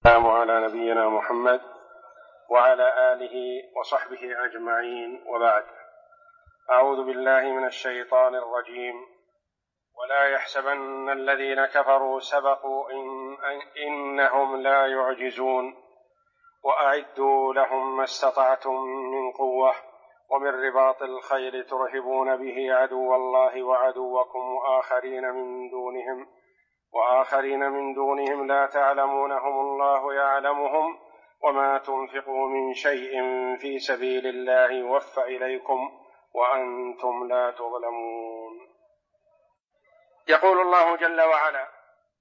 والسلام على نبينا محمد وعلى آله وصحبه أجمعين، وبعد. أعوذ بالله من الشيطان الرجيم. ولا يحسبن الذين كفروا سبقوا إنهم لا يعجزون وأعدوا لهم ما استطعتم من قوة ومن رباط الخيل ترهبون به عدو الله وعدوكم وآخرين من دونهم لا تعلمونهم الله يعلمهم وما تنفقوا من شيء في سبيل الله يوفى إليكم وأنتم لا تظلمون. يقول الله جل وعلا: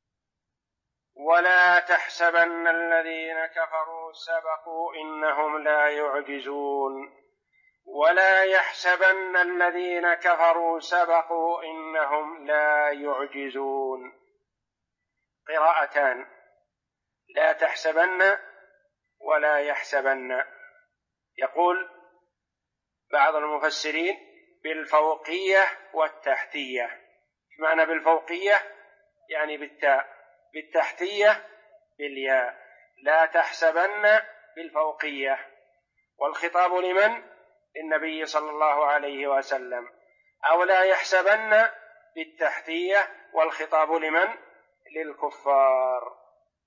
ولا تحسبن الذين كفروا سبقوا إنهم لا يعجزون ولا يحسبن الذين كفروا سبقوا إنهم لا يعجزون. قراءتان: لا تحسبن ولا يحسبن. يقول بعض المفسرين بالفوقية والتحتية. معنى بالفوقية يعني بالتاء، بالتحتية بالياء. لا تحسبن بالفوقية، والخطاب لمن؟ للنبي صلى الله عليه وسلم. أو لا يحسبن بالتحتية، والخطاب لمن؟ للكفار.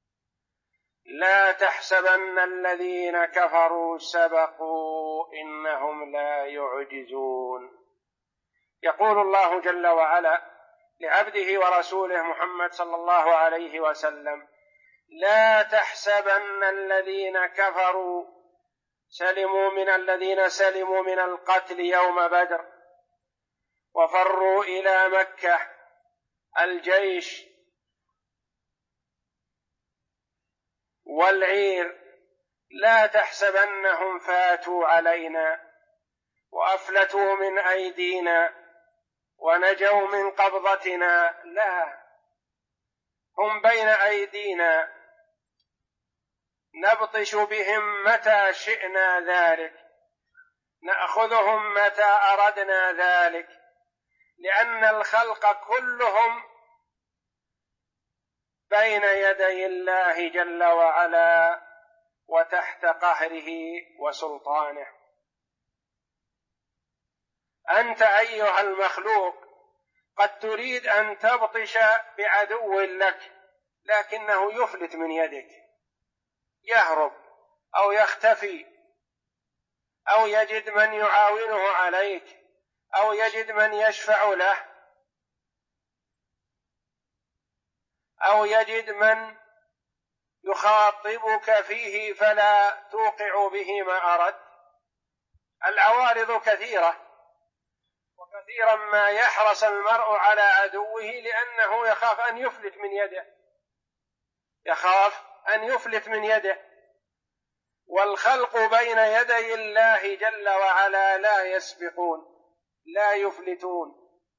لا تحسبن الذين كفروا سبقوا إنهم لا يعجزون. يقول الله جل وعلا لعبده ورسوله محمد صلى الله عليه وسلم: لا تحسبن الذين كفروا الذين سلموا من القتل يوم بدر وفروا إلى مكة الجيش والعير، لا تحسبنهم فاتوا علينا وأفلتوا من أيدينا ونجوا من قبضتنا، لا، هم بين أيدينا نبطش بهم متى شئنا ذلك، نأخذهم متى أردنا ذلك، لأن الخلق كلهم بين يدي الله جل وعلا وتحت قهره وسلطانه. أنت أيها المخلوق قد تريد أن تبطش بعدو لك، لكنه يفلت من يدك، يهرب أو يختفي، أو يجد من يعاونه عليك، أو يجد من يشفع له، أو يجد من يخاطبك فيه فلا توقع به ما أردت. العوارض كثيرة، وكثيرا ما يحرص المرء على عدوه لأنه يخاف أن يفلت من يده، والخلق بين يدي الله جل وعلا لا يسبقون، لا يفلتون،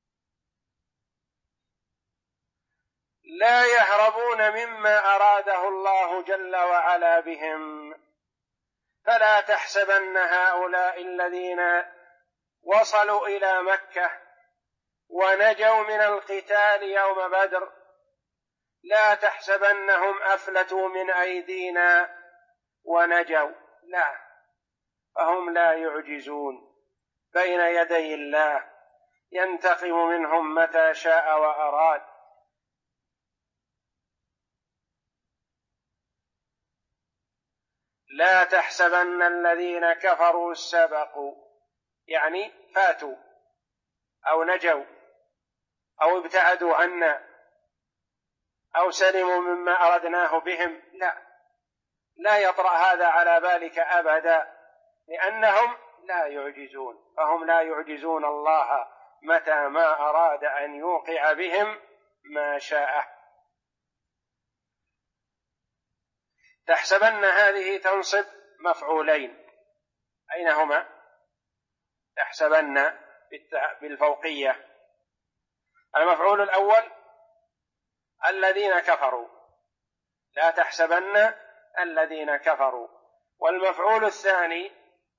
لا يهربون مما أراده الله جل وعلا بهم. فلا تحسبن هؤلاء الذين وصلوا إلى مكة ونجوا من القتال يوم بدر، لا تحسبنهم أفلتوا من أيدينا ونجوا، لا، فهم لا يعجزون، بين يدي الله ينتقم منهم متى شاء وأراد. لا تحسبن الذين كفروا سبقوا، يعني فاتوا أو نجوا أو ابتعدوا عنا أو سلموا مما أردناه بهم، لا يطرأ هذا على بالك أبدا، لأنهم لا يعجزون، فهم لا يعجزون الله متى ما أراد أن يوقع بهم ما شاء. تحسبن هذه تنصب مفعولين، أين هما؟ تحسبن بالفوقية. المفعول الأول الذين كفروا، لا تحسبن الذين كفروا. والمفعول الثاني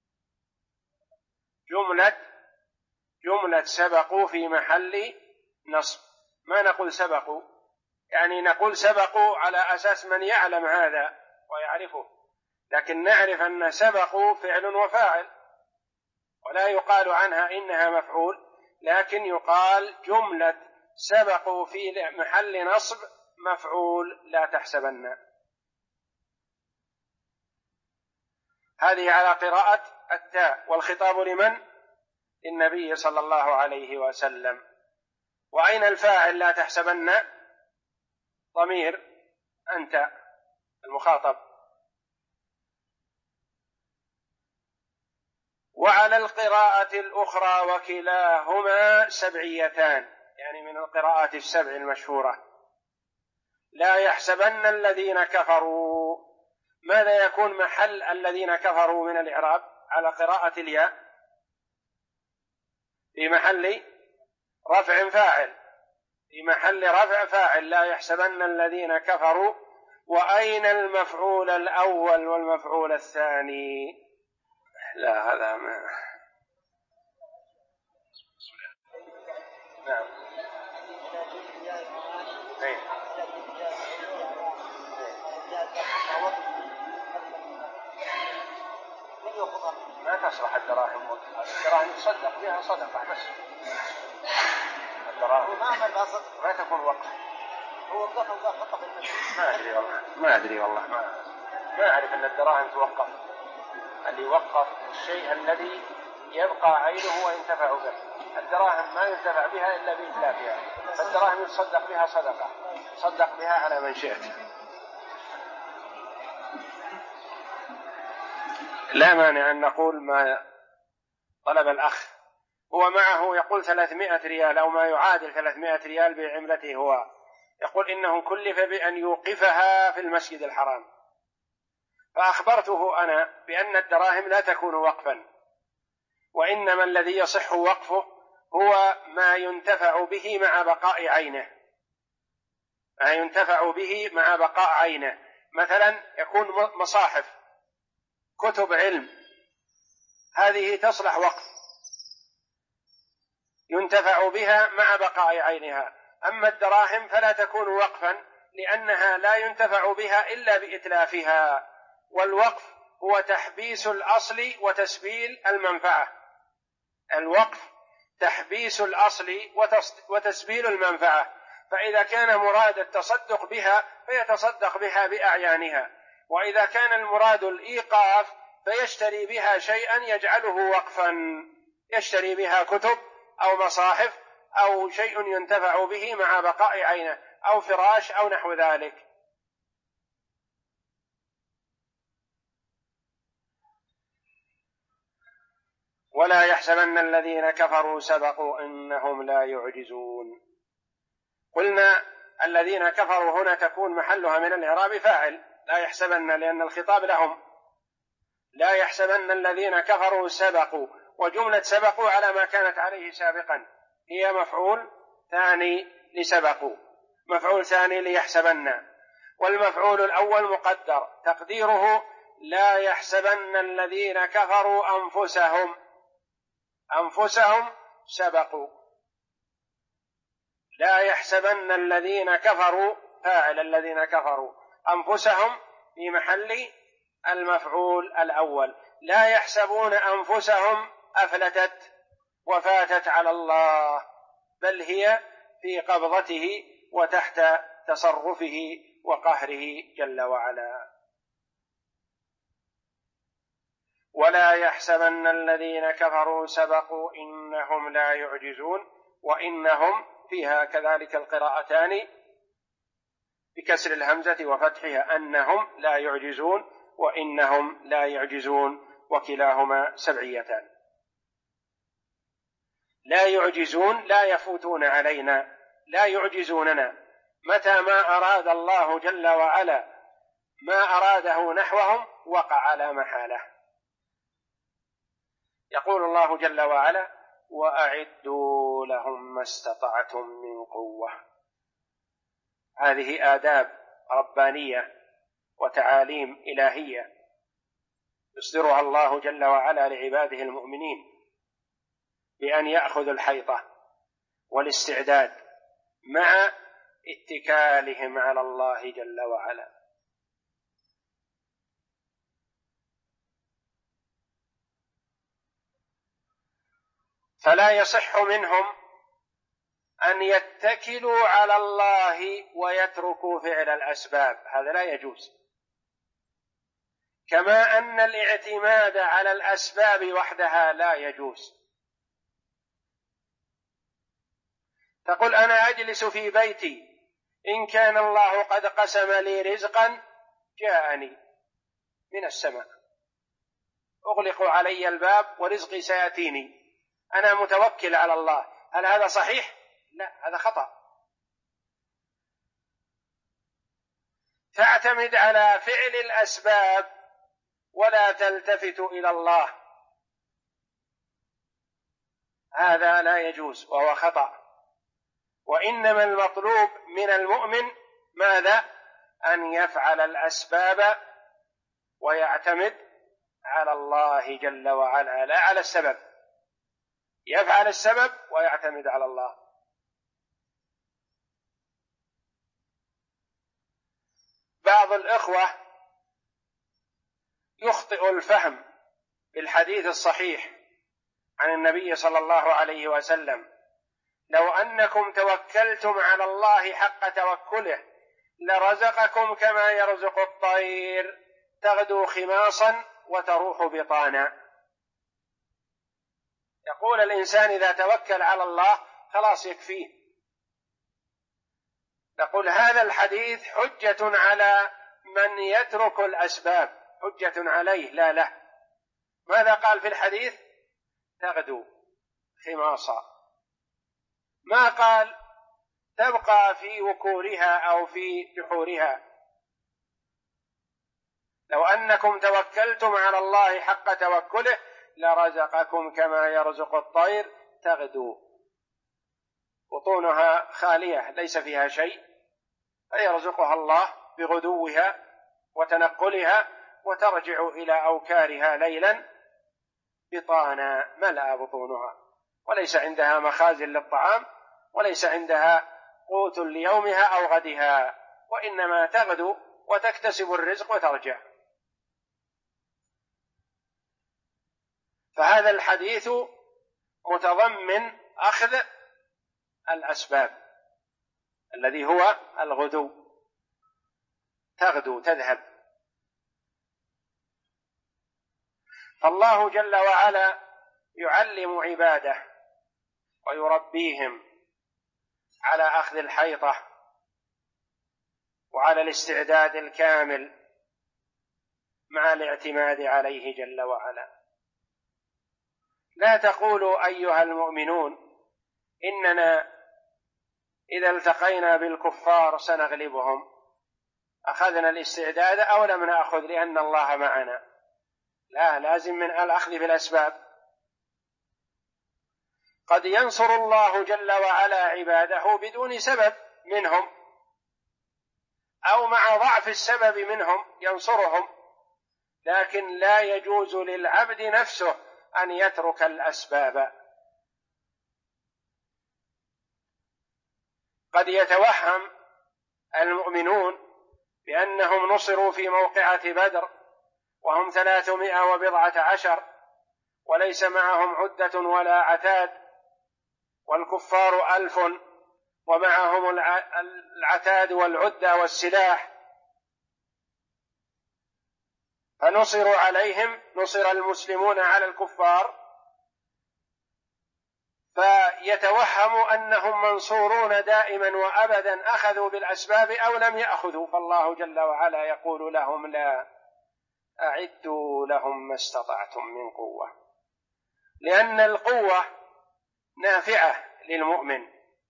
جملة سبقوا في محل نصب. ما نقول سبقوا، يعني نقول سبقوا على أساس من يعلم هذا، ويعرفه، لكن نعرف أن سبقوا فعل وفاعل، ولا يقال عنها إنها مفعول، لكن يقال جملة سبقوا في محل نصب مفعول لا تحسبن. هذه على قراءة التاء، والخطاب لمن؟ للنبي صلى الله عليه وسلم. وأين الفاعل لا تحسبن؟ ضمير أنت المخاطب. وعلى القراءة الأخرى وكلاهما سبعيتان، يعني من القراءات السبع المشهورة. لا يحسبن الذين كفروا، ماذا يكون محل الذين كفروا من الإعراب على قراءة الياء؟ في محل رفع فاعل، في محل رفع فاعل لا يحسبن الذين كفروا. وأين المفعول الأول والمفعول الثاني؟ لا هذا ما نعم ما تصلح الدراهم. الدراهم تصدق بها صدقة بس، الدراهم ما تكون وقف. هو وقف ما أدري والله ما أعرف أن الدراهم توقف. اللي يوقف الشيء الذي يبقى عينه وينتفع به. الدراهم ما ينتفع بها إلا بإتلافها، فالدراهم يتصدق بها صدقة، صدق بها على من شئت. لا مانع أن نقول ما طلب الأخ، هو معه يقول 300 ريال أو ما يعادل 300 ريال بعملته، هو يقول إنه كلف بأن يوقفها في المسجد الحرام، فأخبرته أنا بأن الدراهم لا تكون وقفا، وإنما الذي يصح وقفه هو ما ينتفع به مع بقاء عينه، ما ينتفع به مع بقاء عينه. مثلا يكون مصاحف كتب علم، هذه تصلح وقف ينتفع بها مع بقاء عينها. أما الدراهم فلا تكون وقفا، لأنها لا ينتفع بها إلا بإتلافها، والوقف هو تحبيس الأصل وتسبيل المنفعة. الوقف تحبيس الأصل وتسبيل المنفعة، فإذا كان مراد التصدق بها فيتصدق بها بأعيانها، وإذا كان المراد الإيقاف فيشتري بها شيئا يجعله وقفا، يشتري بها كتب أو مصاحف أو شيء ينتفع به مع بقاء عينه أو فراش أو نحو ذلك. ولا يحسبن الذين كفروا سبقوا إنهم لا يعجزون. قلنا الذين كفروا هنا تكون محلها من الإعراب فاعل لا يحسبن، لأن الخطاب لهم. لا يحسبن الذين كفروا سبقوا، وجملة سبقوا على ما كانت عليه سابقا هي مفعول ثاني لسبقوا، مفعول ثاني ليحسبن، والمفعول الأول مقدر تقديره لا يحسبن الذين كفروا أنفسهم سبقوا. لا يحسبن الذين كفروا فاعل الذين كفروا، أنفسهم في محل المفعول الأول. لا يحسبون أنفسهم أفلتت وفاتت على الله، بل هي في قبضته وتحت تصرفه وقهره جل وعلا. ولا يحسبن الذين كفروا سبقوا إنهم لا يعجزون، وإنهم فيها كذلك القراءتان بكسر الهمزة وفتحها، أنهم لا يعجزون وإنهم لا يعجزون، وكلاهما سبعيتان. لا يعجزون لا يفوتون علينا، لا يعجزوننا، متى ما أراد الله جل وعلا ما أراده نحوهم وقع على محاله. يقول الله جل وعلا وأعدوا لهم ما استطعتم من قوة. هذه آداب ربانية وتعاليم إلهية يصدرها الله جل وعلا لعباده المؤمنين، بأن يأخذوا الحيطة والاستعداد مع اتكالهم على الله جل وعلا. فلا يصح منهم أن يتكلوا على الله ويتركوا فعل الأسباب، هذا لا يجوز. كما أن الاعتماد على الأسباب وحدها لا يجوز. تقول أنا أجلس في بيتي، إن كان الله قد قسم لي رزقا جاءني من السماء، أغلق علي الباب ورزقي سيأتيني، أنا متوكل على الله، هل هذا صحيح؟ لا، هذا خطأ. تعتمد على فعل الأسباب ولا تلتفت إلى الله، هذا لا يجوز وهو خطأ. وإنما المطلوب من المؤمن ماذا؟ أن يفعل الأسباب ويعتمد على الله جل وعلا، لا على السبب، يفعل السبب ويعتمد على الله. بعض الإخوة يخطئ الفهم بالحديث الصحيح عن النبي صلى الله عليه وسلم: لو أنكم توكلتم على الله حق توكله لرزقكم كما يرزق الطير تغدو خماصا وتروح بطانا. يقول الإنسان إذا توكل على الله خلاص يكفيه. نقول هذا الحديث حجة على من يترك الأسباب، حجة عليه لا له. ماذا قال في الحديث؟ تغدو خماصا، ما قال تبقى في وكورها أو في جحورها. لو أنكم توكلتم على الله حق توكله لرزقكم كما يرزق الطير تغدو بطونها خالية ليس فيها شيء، فيرزقها الله بغدوها وتنقلها وترجع إلى أوكارها ليلا بطانا ملأ بطونها، وليس عندها مخازن للطعام وليس عندها قوت ليومها أو غدها، وإنما تغدو وتكتسب الرزق وترجع. فهذا الحديث متضمن أخذ الأسباب الذي هو الغدو، تغدو تذهب. فالله جل وعلا يعلم عباده ويربيهم على أخذ الحيطة وعلى الاستعداد الكامل مع الاعتماد عليه جل وعلا. لا تقولوا أيها المؤمنون إننا إذا التقينا بالكفار سنغلبهم، أخذنا الاستعداد أو لم نأخذ لأن الله معنا. لا، لازم من الأخذ بالأسباب. قد ينصر الله جل وعلا عباده بدون سبب منهم أو مع ضعف السبب منهم ينصرهم، لكن لا يجوز للعبد نفسه أن يترك الأسباب. قد يتوهم المؤمنون بأنهم نصروا في موقعة بدر وهم 310 وليس معهم عدة ولا عتاد، والكفار 1000 ومعهم العتاد والعدة والسلاح، فنصروا عليهم، نصر المسلمون على الكفار، فيتوهموا أنهم منصورون دائما وأبدا أخذوا بالأسباب أو لم يأخذوا. فالله جل وعلا يقول لهم: لا، أعدوا لهم ما استطعتم من قوة، لأن القوة نافعة للمؤمن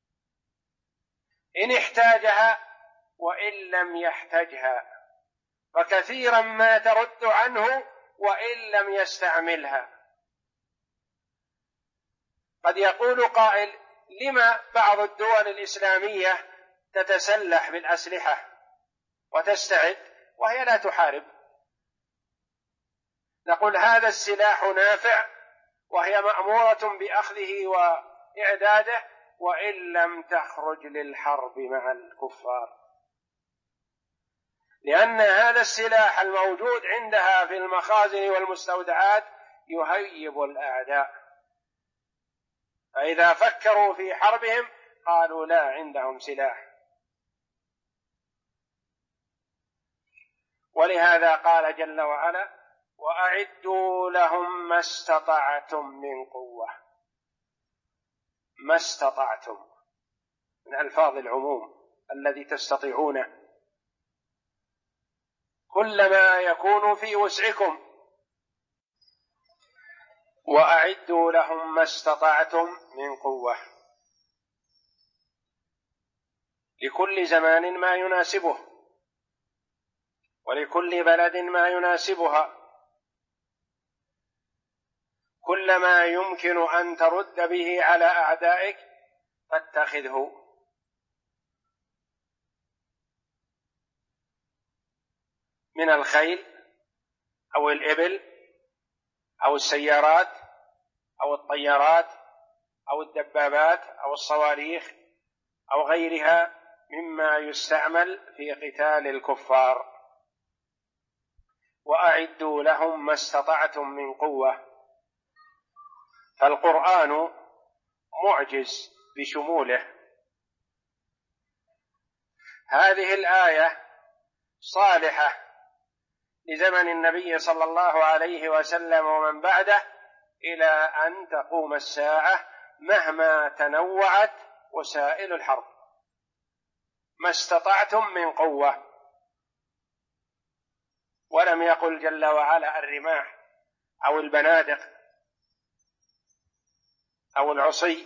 إن احتاجها وإن لم يحتجها، فكثيرا ما ترد عنه وإن لم يستعملها. قد يقول قائل: لما بعض الدول الإسلامية تتسلح بالأسلحة وتستعد وهي لا تحارب؟ نقول: هذا السلاح نافع وهي مأمورة بأخذه وإعداده وإن لم تخرج للحرب مع الكفار، لأن هذا السلاح الموجود عندها في المخازن والمستودعات يهيب الأعداء. فإذا فكروا في حربهم قالوا لا عندهم سلاح. ولهذا قال جل وعلا: وأعدوا لهم ما استطعتم من قوة. ما استطعتم من ألفاظ العموم الذي تستطيعونه، كل ما يكون في وسعكم. وأعدوا لهم ما استطعتم من قوة، لكل زمان ما يناسبه، ولكل بلد ما يناسبها. كل ما يمكن أن ترد به على أعدائك فاتخذه. من الخيل أو الإبل أو السيارات أو الطيارات أو الدبابات أو الصواريخ أو غيرها مما يستعمل في قتال الكفار. وأعدوا لهم ما استطعتم من قوة. فالقرآن معجز بشموله. هذه الآية صالحة لزمن النبي صلى الله عليه وسلم ومن بعده إلى أن تقوم الساعة، مهما تنوعت وسائل الحرب. ما استطعتم من قوة. ولم يقل جل وعلا الرماح أو البنادق أو العصي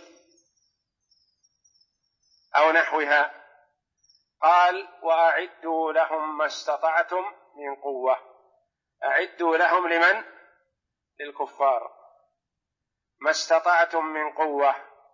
أو نحوها. قال: وأعدوا لهم ما استطعتم من قوة. أعدوا لهم لمن؟ للكفار. ما استطعتم من قوة.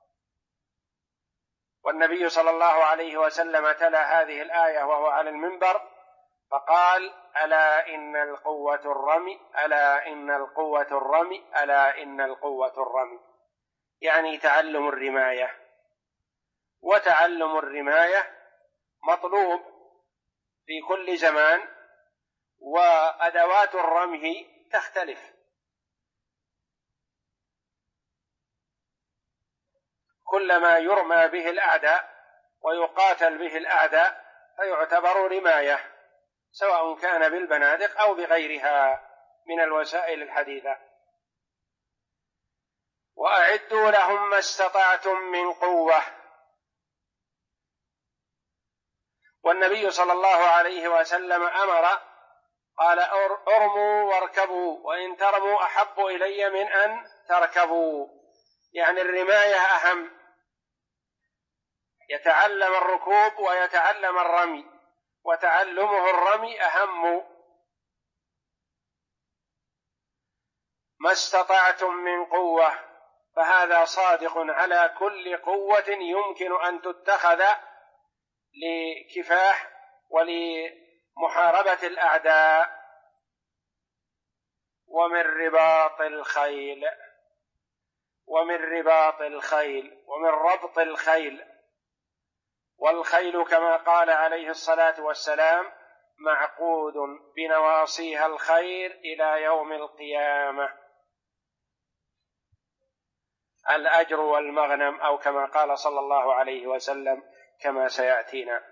والنبي صلى الله عليه وسلم تلا هذه الآية وهو على المنبر فقال: ألا إن القوة الرمي، ألا إن القوة الرمي، ألا إن القوة الرمي. يعني تعلم الرماية. وتعلم الرماية مطلوب في كل زمان، وأدوات الرمي تختلف. كلما يرمى به الأعداء ويقاتل به الأعداء فيعتبر رماية، سواء كان بالبنادق أو بغيرها من الوسائل الحديثة. وأعدوا لهم ما استطعتم من قوة. والنبي صلى الله عليه وسلم أمر، قال: ارموا واركبوا، وإن ترموا أحب إلي من أن تركبوا. يعني الرماية أهم. يتعلم الركوب ويتعلم الرمي، وتعلمه الرمي أهم. ما استطعتم من قوة، فهذا صادق على كل قوة يمكن أن تتخذ لكفاح ولمحاربة الأعداء. ومن رباط الخيل، ومن رباط الخيل، ومن ربط الخيل. والخيل كما قال عليه الصلاة والسلام: معقود بنواصيها الخير إلى يوم القيامة. الأجر والمغنم، أو كما قال صلى الله عليه وسلم كما سيأتينا.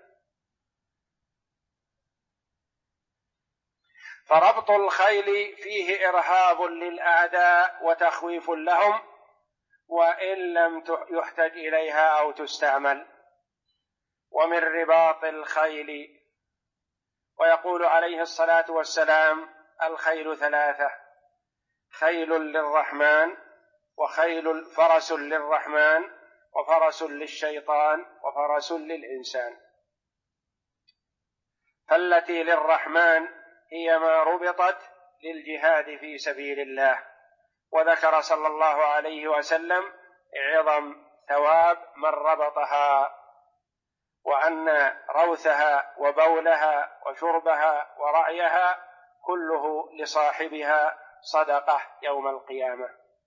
فربط الخيل فيه إرهاب للأعداء وتخويف لهم، وإن لم يحتج إليها أو تستعمل. ومن رباط الخيل. ويقول عليه الصلاة والسلام: الخيل ثلاثة: خيل للرحمن، وخيل فرس للرحمن، وفرس للشيطان، وفرس للإنسان. فالتي للرحمن هي ما ربطت للجهاد في سبيل الله. وذكر صلى الله عليه وسلم عظم ثواب من ربطها، وأن روثها وبولها وشربها ورعيها كله لصاحبها صدقة يوم القيامة.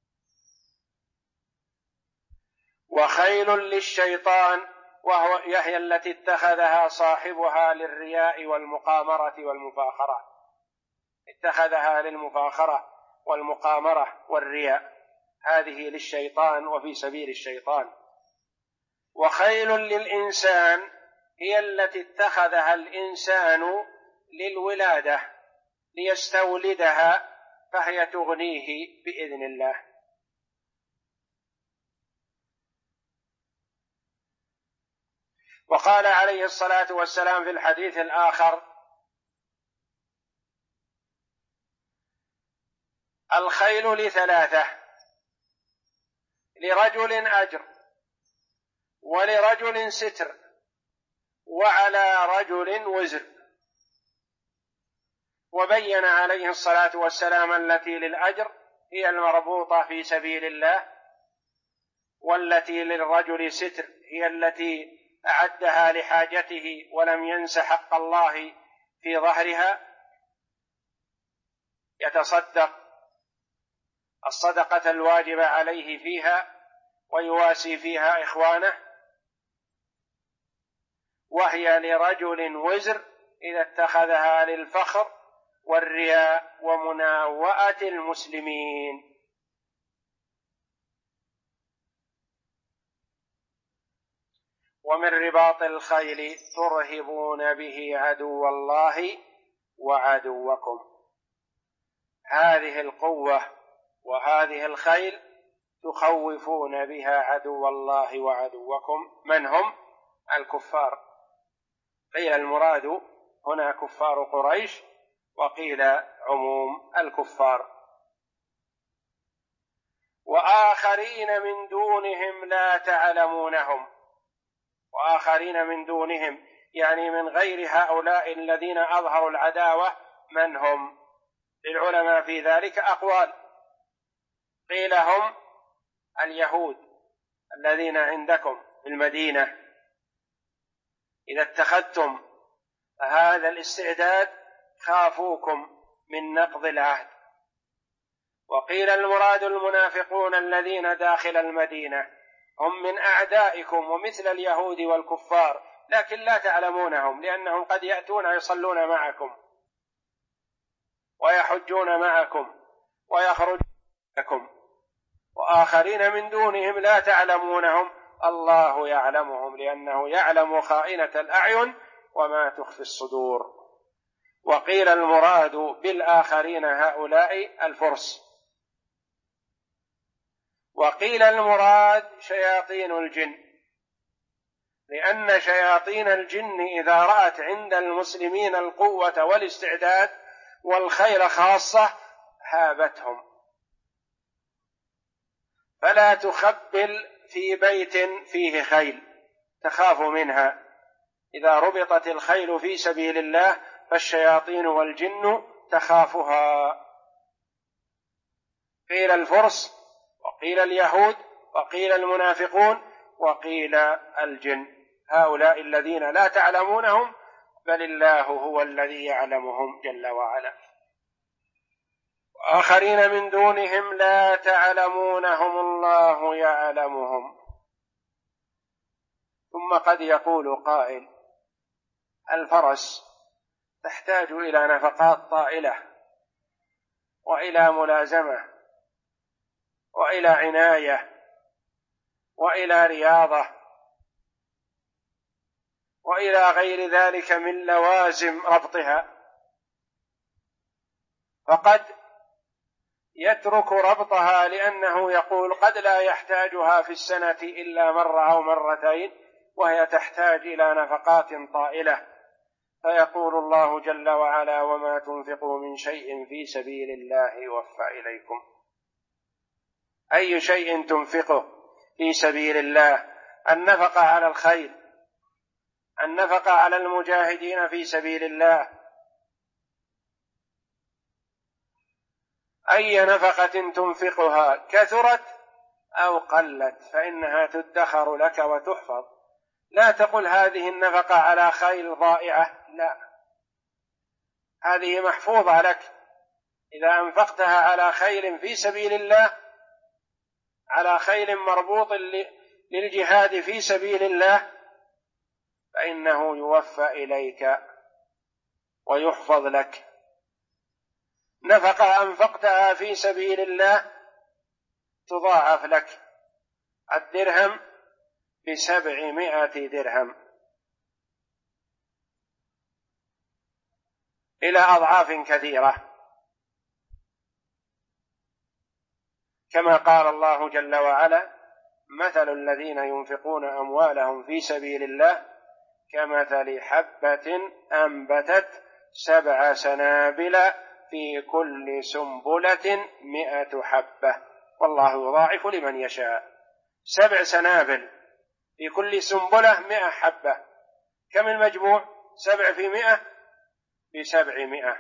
وخيل للشيطان، وهي التي اتخذها صاحبها للرياء والمقامرة والمفاخرة. اتخذها للمفاخرة والمقامرة والرياء. هذه للشيطان وفي سبيل الشيطان. وخيل للإنسان هي التي اتخذها الإنسان للولادة ليستولدها، فهي تغنيه بإذن الله. وقال عليه الصلاة والسلام في الحديث الآخر: الخيل لثلاثة: لرجل أجر، ولرجل ستر، وعلى رجل وزر. وبين عليه الصلاة والسلام التي للأجر هي المربوطة في سبيل الله، والتي للرجل ستر هي التي أعدها لحاجته ولم ينس حق الله في ظهرها، يتصدق الصدقة الواجبة عليه فيها ويواسي فيها إخوانه. وهي لرجل وزر إذا اتخذها للفخر والرياء ومناوئة المسلمين. ومن رباط الخيل ترهبون به عدو الله وعدوكم. هذه القوة وهذه الخيل تخوفون بها عدو الله وعدوكم. من هم؟ الكفار. قيل المراد هنا كفار قريش، وقيل عموم الكفار. وآخرين من دونهم لا تعلمونهم. وآخرين من دونهم يعني من غير هؤلاء الذين أظهروا العداوة. من هم؟ للعلماء في ذلك أقوال. قيل هم اليهود الذين عندكم في المدينة، إذا اتخذتم هذا الاستعداد خافوكم من نقض العهد. وقيل المراد المنافقون الذين داخل المدينة، هم من أعدائكم ومثل اليهود والكفار، لكن لا تعلمونهم، لأنهم قد يأتون يصلون معكم ويحجون معكم ويخرجون معكم. وآخرين من دونهم لا تعلمونهم، الله يعلمهم، لأنه يعلم خائنة الأعين وما تخفي الصدور. وقيل المراد بالآخرين هؤلاء الفرس. وقيل المراد شياطين الجن، لأن شياطين الجن إذا رأت عند المسلمين القوة والاستعداد والخيل خاصة هابتهم، فلا تخبل في بيت فيه خيل، تخاف منها. إذا ربطت الخيل في سبيل الله فالشياطين والجن تخافها. قيل الفرس، وقيل اليهود، وقيل المنافقون، وقيل الجن، هؤلاء الذين لا تعلمونهم بل الله هو الذي يعلمهم جل وعلا. وآخرين من دونهم لا تعلمونهم الله يعلمهم. ثم قد يقول قائل: الفرس تحتاج إلى نفقات طائلة وإلى ملازمة وإلى عناية وإلى رياضة وإلى غير ذلك من لوازم ربطها، فقد يترك ربطها لأنه يقول قد لا يحتاجها في السنة إلا مرة أو مرتين، وهي تحتاج إلى نفقات طائلة. فيقول الله جل وعلا: وما تنفقوا من شيء في سبيل الله يوفى إليكم. أي شيء تنفقه في سبيل الله؟ النفقة على الخير، النفقة على المجاهدين في سبيل الله. أي نفقة تنفقها كثرت أو قلت فإنها تدخر لك وتحفظ. لا تقل هذه النفقة على خيل ضائعة، لا، هذه محفوظة لك. إذا أنفقتها على خيل في سبيل الله، على خيل مربوط للجهاد في سبيل الله، فإنه يوفى إليك ويحفظ لك. نفقة أنفقتها في سبيل الله تضاعف لك الدرهم ب700 درهم إلى أضعاف كثيرة، كما قال الله جل وعلا: مثل الذين ينفقون أموالهم في سبيل الله كمثل حبة أنبتت 7 سنابل في كل سنبلة 100 حبة والله يضاعف لمن يشاء. 7 سنابل في كل سنبلة 100 حبة، كم المجموع؟ 7 في 100 ب700.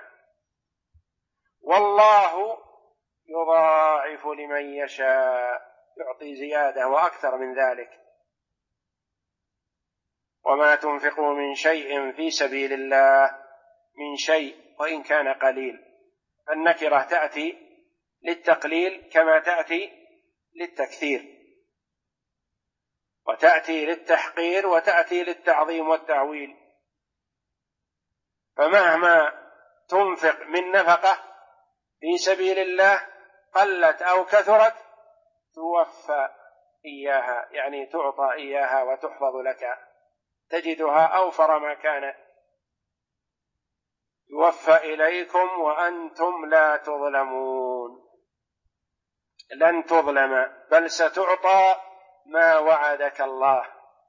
والله يضاعف لمن يشاء، يعطي زيادة وأكثر من ذلك. وما تنفقوا من شيء في سبيل الله، من شيء وإن كان قليل، النكرة تأتي للتقليل كما تأتي للتكثير، وتأتي للتحقير وتأتي للتعظيم والتعويل. فمهما تنفق من نفقة في سبيل الله قلت أو كثرت توفى إياها، يعني تعطى إياها وتحفظ لك، تجدها أوفر ما كانت. يوفى إليكم وأنتم لا تظلمون، لن تظلم، بل ستعطى ما وعدك الله،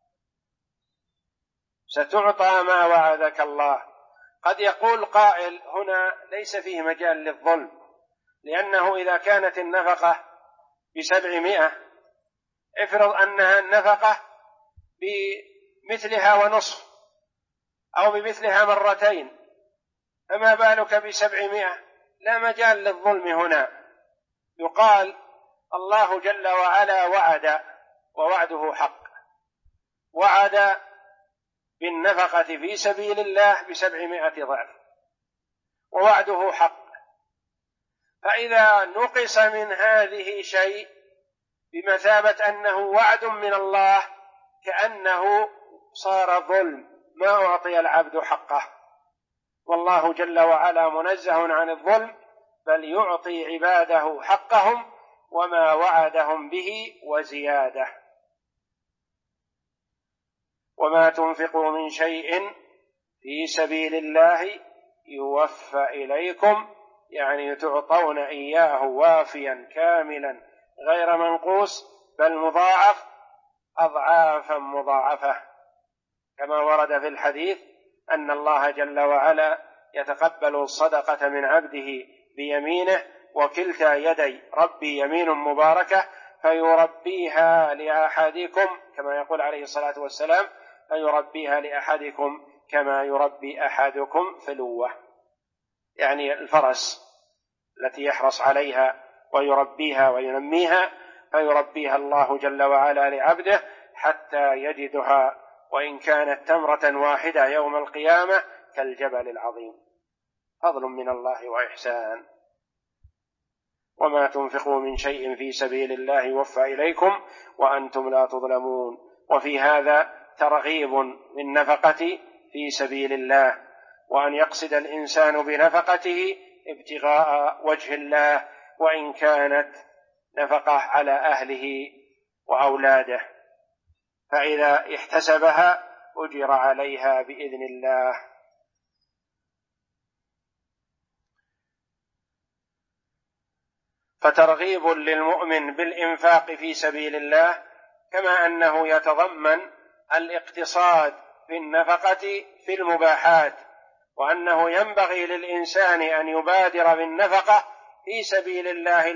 ستعطى ما وعدك الله. قد يقول قائل: هنا ليس فيه مجال للظلم، لأنه إذا كانت النفقة ب700، افرض أنها النفقة بمثلها ونصف أو بمثلها مرتين، فما بالك ب700؟ لا مجال للظلم هنا. يقال: الله جل وعلا وعد، ووعده حق، وعد بالنفقة في سبيل الله ب700 ضعف، ووعده حق. فإذا نقص من هذه شيء بمثابة أنه وعد من الله، كأنه صار ظلم، ما أعطي العبد حقه. والله جل وعلا منزه عن الظلم، بل يعطي عباده حقهم وما وعدهم به وزيادة. وما تنفقوا من شيء في سبيل الله يوفى إليكم، يعني تعطون إياه وافيا كاملا غير منقوص، بل مضاعف أضعافا مضاعفة، كما ورد في الحديث أن الله جل وعلا يتقبل الصدقة من عبده بيمينه، وكلتا يدي ربي يمين مباركة، فيربيها لأحدكم، كما يقول عليه الصلاة والسلام: فيربيها لأحدكم كما يربي أحدكم فلوة، يعني الفرس التي يحرص عليها ويربيها وينميها، فيربيها الله جل وعلا لعبده حتى يجدها، وإن كانت تمرة واحدة يوم القيامة كالجبل العظيم. فضل من الله وإحسان. وما تنفقوا من شيء في سبيل الله يوفى إليكم وأنتم لا تظلمون. وفي هذا ترغيب للنفقة في سبيل الله، وأن يقصد الإنسان بنفقته ابتغاء وجه الله، وإن كانت نفقة على أهله وأولاده، فإذا احتسبها أجر عليها بإذن الله. فترغيب للمؤمن بالإنفاق في سبيل الله، كما أنه يتضمن الاقتصاد في النفقة في المباحات، وأنه ينبغي للإنسان أن يبادر بالنفقة في سبيل الله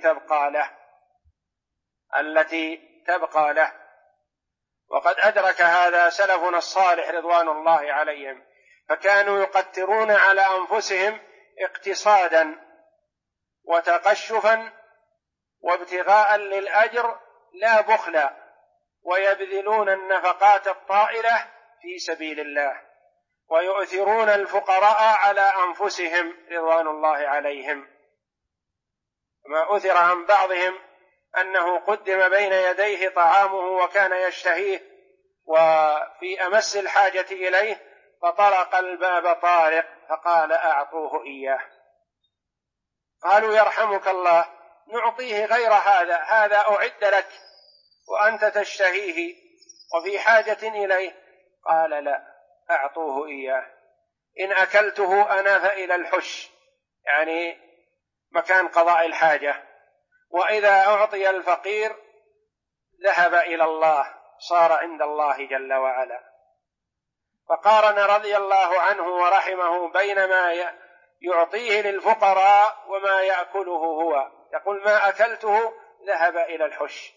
التي تبقى له. وقد أدرك هذا سلفنا الصالح رضوان الله عليهم، فكانوا يقترون على أنفسهم اقتصادا وتقشفا وابتغاء للأجر لا بخلا، ويبذلون النفقات الطائلة في سبيل الله، ويؤثرون الفقراء على أنفسهم رضوان الله عليهم. ما أثر عن بعضهم أنه قدم بين يديه طعامه وكان يشتهيه وفي أمس الحاجة إليه، فطرق الباب طارق فقال: أعطوه إياه. قالوا: يرحمك الله، نعطيه غير هذا، هذا أعد لك وأنت تشتهيه وفي حاجة إليه. قال لا، أعطوه إياه، إن أكلته أنا فإلى الحش، يعني مكان قضاء الحاجة، وإذا أعطي الفقير ذهب إلى الله، صار عند الله جل وعلا. فقارن رضي الله عنه ورحمه بين ما يعطيه للفقراء وما يأكله هو. يقول ما أكلته ذهب إلى الحش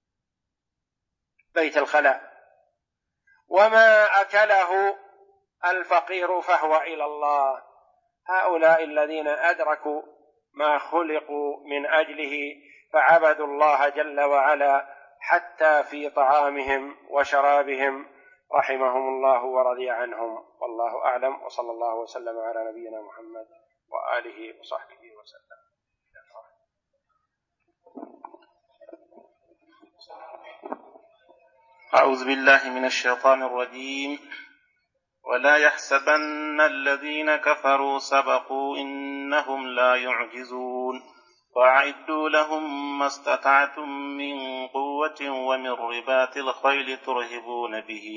بيت الخلاء، وما أكله الفقير فهو إلى الله. هؤلاء الذين أدركوا ما خلقوا من أجله فعبدوا الله جل وعلا حتى في طعامهم وشرابهم، رحمهم الله ورضي عنهم. والله أعلم، وصلى الله وسلم على نبينا محمد وآله وصحبه وسلم. أعوذ بالله من الشيطان الرجيم. ولا يحسبن الذين كفروا سبقوا إنهم لا يعجزون وأعدوا لهم ما استطعتم من قوة ومن رباط الخيل ترهبون به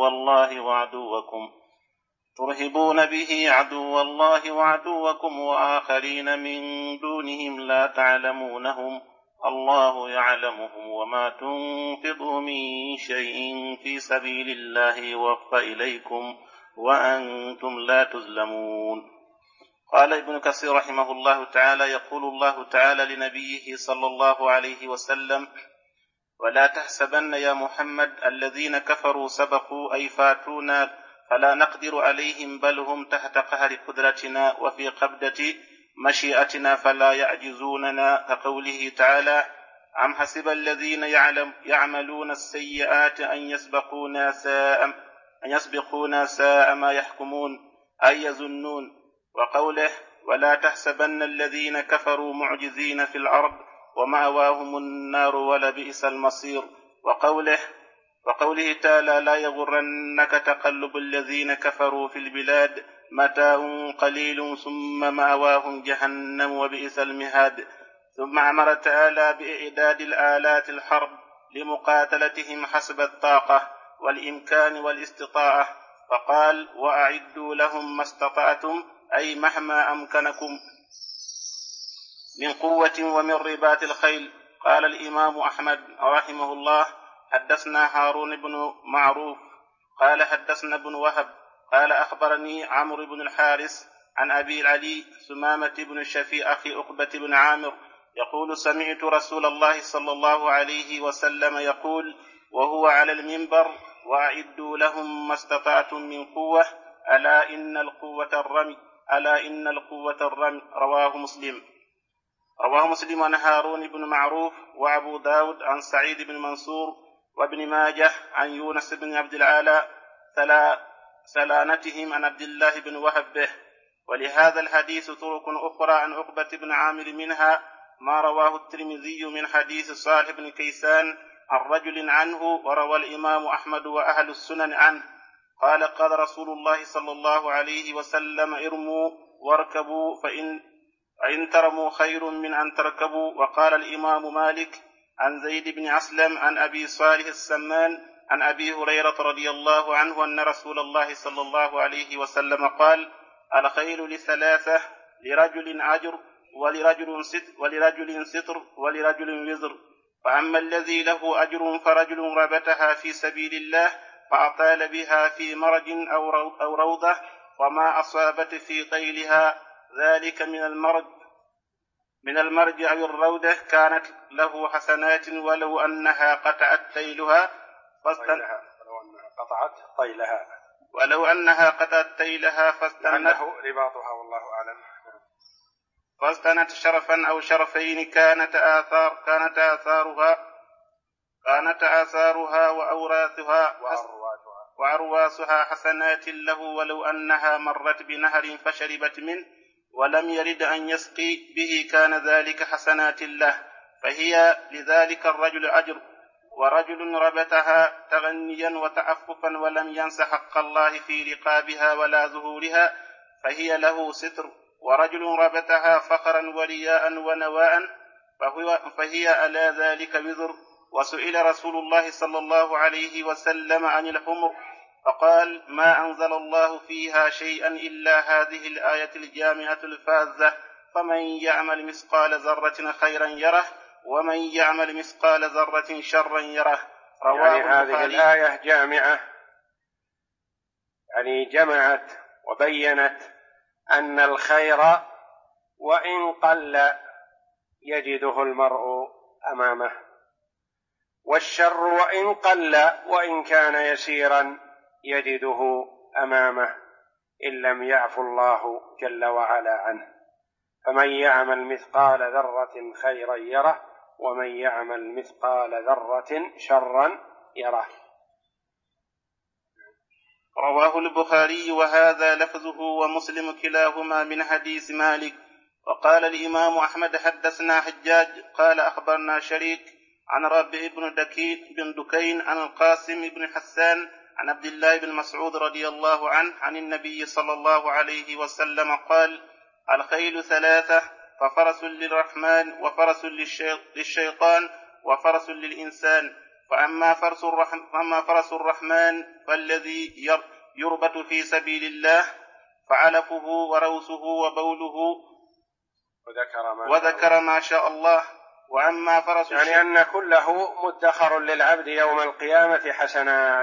عدو الله وعدوكم وآخرين من دونهم لا تعلمونهم الله يعلمهم وما تنفقوا من شيء في سبيل الله يوفى إليكم وأنتم لا تظلمون. قال ابن كثير رحمه الله تعالى: يقول الله تعالى لنبيه صلى الله عليه وسلم: ولا تحسبن يا محمد الذين كفروا سبقوا أي فاتونا فلا نقدر عليهم، بل هم تحت قهر قدرتنا وفي قبضة مشيئتنا فلا يعجزوننا، كقوله تعالى: أم حسب الذين يعملون السيئات أن يسبقونا ساء ما يحكمون، أي يظنون. وقوله: ولا تحسبن الذين كفروا معجزين في الأرض ومأواهم النار ولبئس المصير. وقوله تعالى: لا يغرنك تقلب الذين كفروا في البلاد متاع قليل ثم مأواهم جهنم وبئس المهاد. ثم أمر تعالى بإعداد الآلات الحرب لمقاتلتهم حسب الطاقة والإمكان والاستطاعة، فقال: وأعدوا لهم ما استطعتم، أي مهما أمكنكم من قوة ومن رباط الخيل. قال الإمام أحمد رحمه الله: حدثنا هارون بن معروف قال حدثنا بن وهب قال أخبرني عمرو بن الحارث عن أبي العلي ثمامة بن شفيع أخي عقبة بن عامر يقول: سمعت رسول الله صلى الله عليه وسلم يقول وهو على المنبر: وأعدوا لهم ما استطعتم من قوة، ألا إن القوة الرمي. رواه مسلم عن هارون بن معروف وأبو داود عن سعيد بن منصور وابن ماجه عن يونس بن عبد العالى سلانتهم عن عبد الله بن وهب به. ولهذا الحديث طرق أخرى عن عقبة بن عامر، منها ما رواه الترمذي من حديث صالح بن كيسان عن رجل عنه، وروى الإمام أحمد وأهل السنن عنه قال: قال رسول الله صلى الله عليه وسلم: ارموا واركبوا، فإن ترموا خير من أن تركبوا. وقال الإمام مالك عن زيد بن أسلم عن أبي صالح السمان عن أبي هريرة رضي الله عنه أن رسول الله صلى الله عليه وسلم قال: الخيل لثلاثة: لرجل أجر ولرجل ستر ولرجل وزر. فأما الذي له أجر فرجل ربتها في سبيل الله فأطال بها في مرج أو روضة، وما أصابت في طيلها ذلك من المرج أو الروضة كانت له حسنات، ولو أنها قطعت طيلها رباطها والله أعلم فاستنت شرفا أو شرفين كانت آثارها وأرواسها حسنات له، ولو أنها مرت بنهر فشربت منه ولم يرد أن يسقي به كان ذلك حسنات له، فهي لذلك الرجل أجر. ورجل ربتها تغنيا وتعففا ولم ينس حق الله في رقابها ولا ظهورها فهي له ستر. ورجل ربتها فخرا ورياء ونواء فهي على ذلك وزر. وسئل رسول الله صلى الله عليه وسلم عن الحمر فقال: ما أنزل الله فيها شيئا إلا هذه الآية الجامعة الفاذة: فمن يعمل مثقال ذرة خيرا يره ومن يعمل مثقال ذرة شرا يره. رواه يعني هذه الآية جامعة، يعني جمعت وبينت أن الخير وإن قل يجده المرء أمامه، والشر وإن قل وإن كان يسيرا يجده أمامه إن لم يعفو الله جل وعلا عنه. فمن يعمل مثقال ذرة خيرا يره ومن يعمل مثقال ذرة شرا يره. رواه البخاري وهذا لفظه ومسلم كلاهما من حديث مالك. وقال الإمام أحمد: حدثنا حجاج قال أخبرنا شريك عن ربيع بن دكين عن القاسم بن حسان عن عبد الله بن مسعود رضي الله عنه عن النبي صلى الله عليه وسلم قال: الخيل ثلاثة: ففرس للرحمن وفرس للشيطان وفرس للإنسان. فأما فرس الرحمن فالذي يربط في سبيل الله فعلفه وروسه وبوله وذكر ما شاء الله. وأما فرس يعني أن كله مدخر للعبد يوم القيامة حسنات.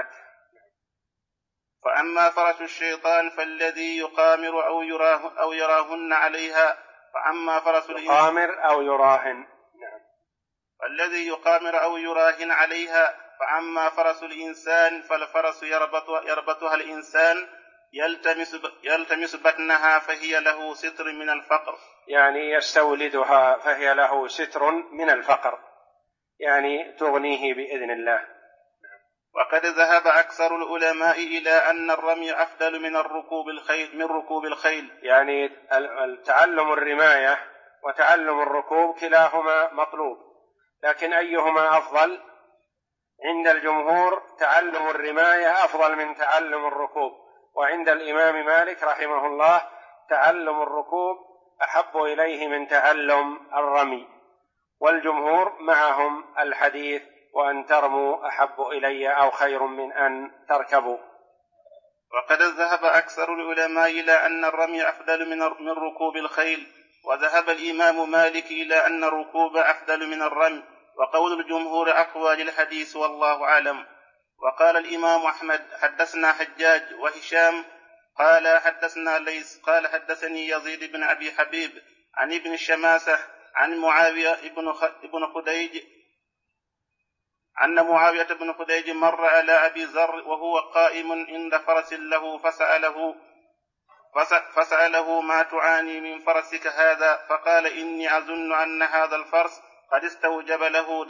فأما فرس الشيطان فالذي يقامر أو يراهن عليها. فأما فرس يقامر أو يراهن، الذي يقامر أو يراهن عليها. فأما فرس الإنسان فالفرس يربطها الإنسان يلتمس بطنها فهي له ستر من الفقر، يعني يستولدها فهي له ستر من الفقر، يعني تغنيه بإذن الله. وقد ذهب أكثر العلماء إلى أن الرمي أفضل من ركوب الخيل. يعني تعلم الرماية وتعلم الركوب كلاهما مطلوب، لكن أيهما أفضل؟ عند الجمهور تعلم الرماية أفضل من تعلم الركوب، وعند الإمام مالك رحمه الله تعلم الركوب أحب إليه من تعلم الرمي، والجمهور معهم الحديث: وأن ترموا أحب إلي أو خير من أن تركبوا. وقد ذهب أكثر العلماء إلى أن الرمي أفضل من ركوب الخيل، وذهب الإمام مالك إلى أن الركوب أفضل من الرمي، وقول الجمهور أقوى للحديث والله أعلم. وقال الإمام أحمد: حدثنا حجاج وهشام قال حدثنا ليث قال حدثني يزيد بن أبي حبيب عن ابن الشماسة عن معاوية بن خديج أن معاوية بن خديج مر على أبي ذر وهو قائم عند فرس له فسأله: ما تعاني من فرسك هذا؟ فقال: إني أظن أن هذا الفرس قد استجيب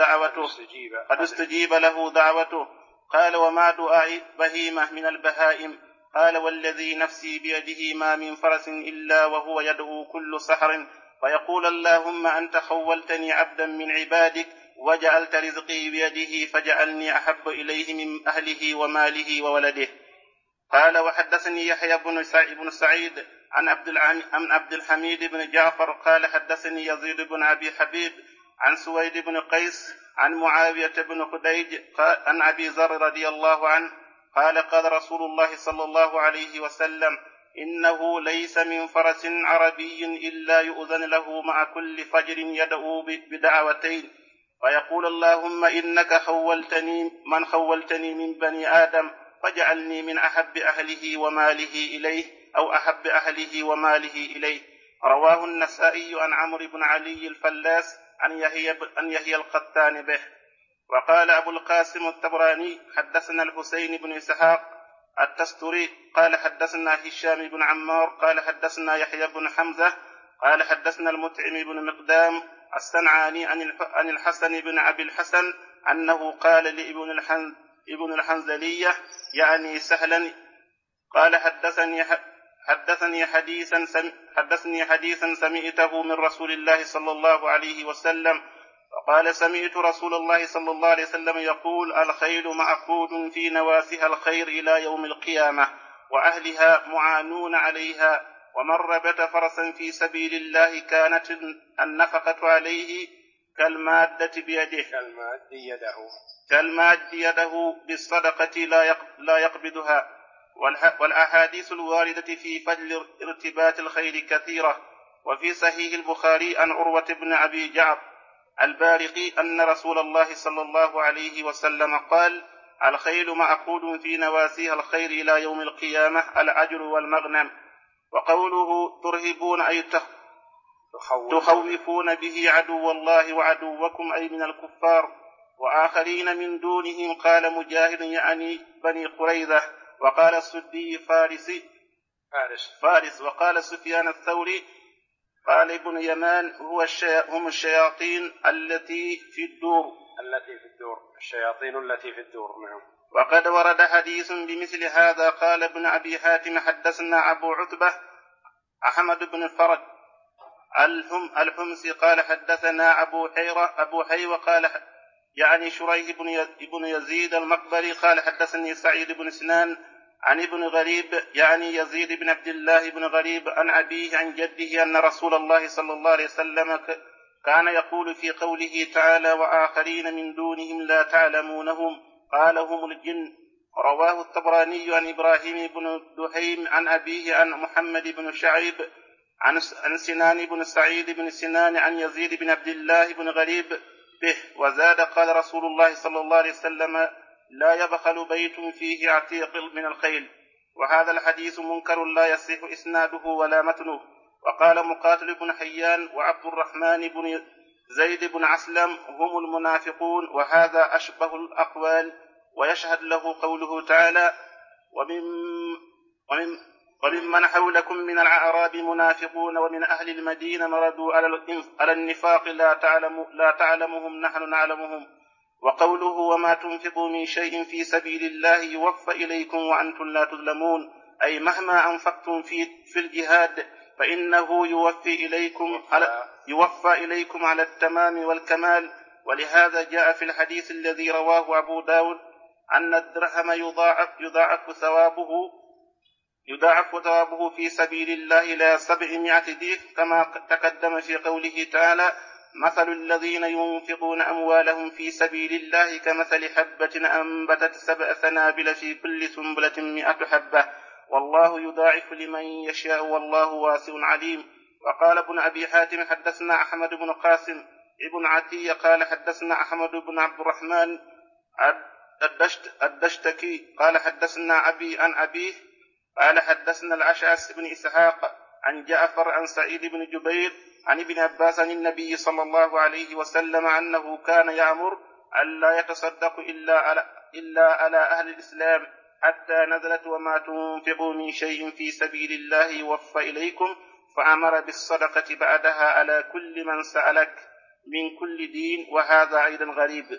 له دعوته. قال: وما دعاء بهيمة من البهائم؟ قال: والذي نفسي بيده ما من فرس إلا وهو يدعو كل سحر فيقول: اللهم أنت خولتني عبدا من عبادك وجعلت رزقي بيده فجعلني أحب إليه من أهله وماله وولده. قال: وحدثني يحيى بن سعيد عن عبد الحميد بن جعفر قال حدثني يزيد بن أبي حبيب عن سويد بن قيس عن معاوية بن خديج عن أبي ذر رضي الله عنه قال: قال رسول الله صلى الله عليه وسلم: إنه ليس من فرس عربي إلا يؤذن له مع كل فجر يدعو بدعوتين فيقول: اللهم إنك خولتني من بني آدم فاجعلني من أحب أهله وماله إليه أو أحب أهله وماله إليه. رواه النسائي عن عمرو بن علي الفلاس عن يحيى القطان به. وقال أبو القاسم الطبراني: حدثنا الحسين بن إسحاق التستري قال حدثنا هشام بن عمار قال حدثنا يحيى بن حمزة قال حدثنا المطعم بن مقدام الصنعاني عن الحسن بن أبي الحسن أنه قال لابن الحنزلية يعني سهلا قال: حدثني حديثا سمعته من رسول الله صلى الله عليه وسلم. فقال: سمعت رسول الله صلى الله عليه وسلم يقول: الخيل معقود في نواسها الخير إلى يوم القيامة وأهلها معانون عليها، ومن ربط فرسا في سبيل الله كانت النفقة عليه كالمادة بيده كالماد يده بالصدقة لا يقبضها. والأحاديث الواردة في فضل ارتباط الخير كثيرة. وفي صحيح البخاري عن عروة بن أبي جعفر البارقي أن رسول الله صلى الله عليه وسلم قال: الخيل معقود في نواسيها الخير إلى يوم القيامة الأجر والمغنم. وقوله ترهبون أي تخوفون به عدو الله وعدوكم أي من الكفار وآخرين من دونهم. قال مجاهد يعني بني قريظة. وقال السدي فارس. وقال سفيان الثوري قال ابن يمان هم الشياطين التي في الدور. الشياطين التي في الدور. نعم. وقد ورد حديث بمثل هذا. قال ابن أبي حاتم حدثنا أبو عتبة أحمد بن الفرج الحمصي قال حدثنا أبو حيوة قال يعني شريح بن يزيد المقبري قال حدثني سعيد بن سنان عن ابن غريب يعني يزيد بن عبد الله بن غريب عن أبيه عن جده أن رسول الله صلى الله عليه وسلم كان يقول في قوله تعالى: وآخرين من دونهم لا تعلمونهم قال هم الجن. رواه الطبراني عن إبراهيم بن دحيم عن أبيه عن محمد بن شعيب عن سنان بن سعيد بن سنان عن يزيد بن عبد الله بن غريب به. وزاد قال رسول الله صلى الله عليه وسلم: لا يبخل بيت فيه عتيق من الخيل. وهذا الحديث منكر لا يصح إسناده ولا متنه. وقال مقاتل بن حيان وعبد الرحمن بن زيد بن عسلم هم المنافقون. وهذا أشبه الأقوال. ويشهد له قوله تعالى: وممن حولكم من الأعراب منافقون ومن أهل المدينة مردوا على النفاق لا تعلمهم نحن نعلمهم. وقوله: وما تنفقوا من شيء في سبيل الله يوفى إليكم وأنتم لا تظلمون أي مهما أنفقتم في الجهاد فإنه يوفى إليكم على التمام والكمال. ولهذا جاء في الحديث الذي رواه أبو داود أن الدرهم يضاعف ثوابه في سبيل الله إلى 700 ضعف كما تقدم في قوله تعالى: مثل الذين ينفقون أموالهم في سبيل الله كمثل حبة أنبتت 7 سنابل في كل سنبلة 100 حبة والله يضاعف لمن يشاء والله واسع عليم. وقال ابن أبي حاتم حدثنا أحمد بن قاسم ابن عتية قال حدثنا أحمد بن عبد الرحمن الدشتكي قال حدثنا أبي عن أبيه قال حدثنا الأشعث بن إسحاق عن جعفر عن سعيد بن جبير عن ابن عباس عن النبي صلى الله عليه وسلم أنه كان يأمر ألا يتصدق إلا على أهل الإسلام حتى نزلت: وما تنفقوا من شيء في سبيل الله يوفى إليكم. فأمر بالصدقة بعدها على كل من سألك من كل دين. وهذا أيضا غريب.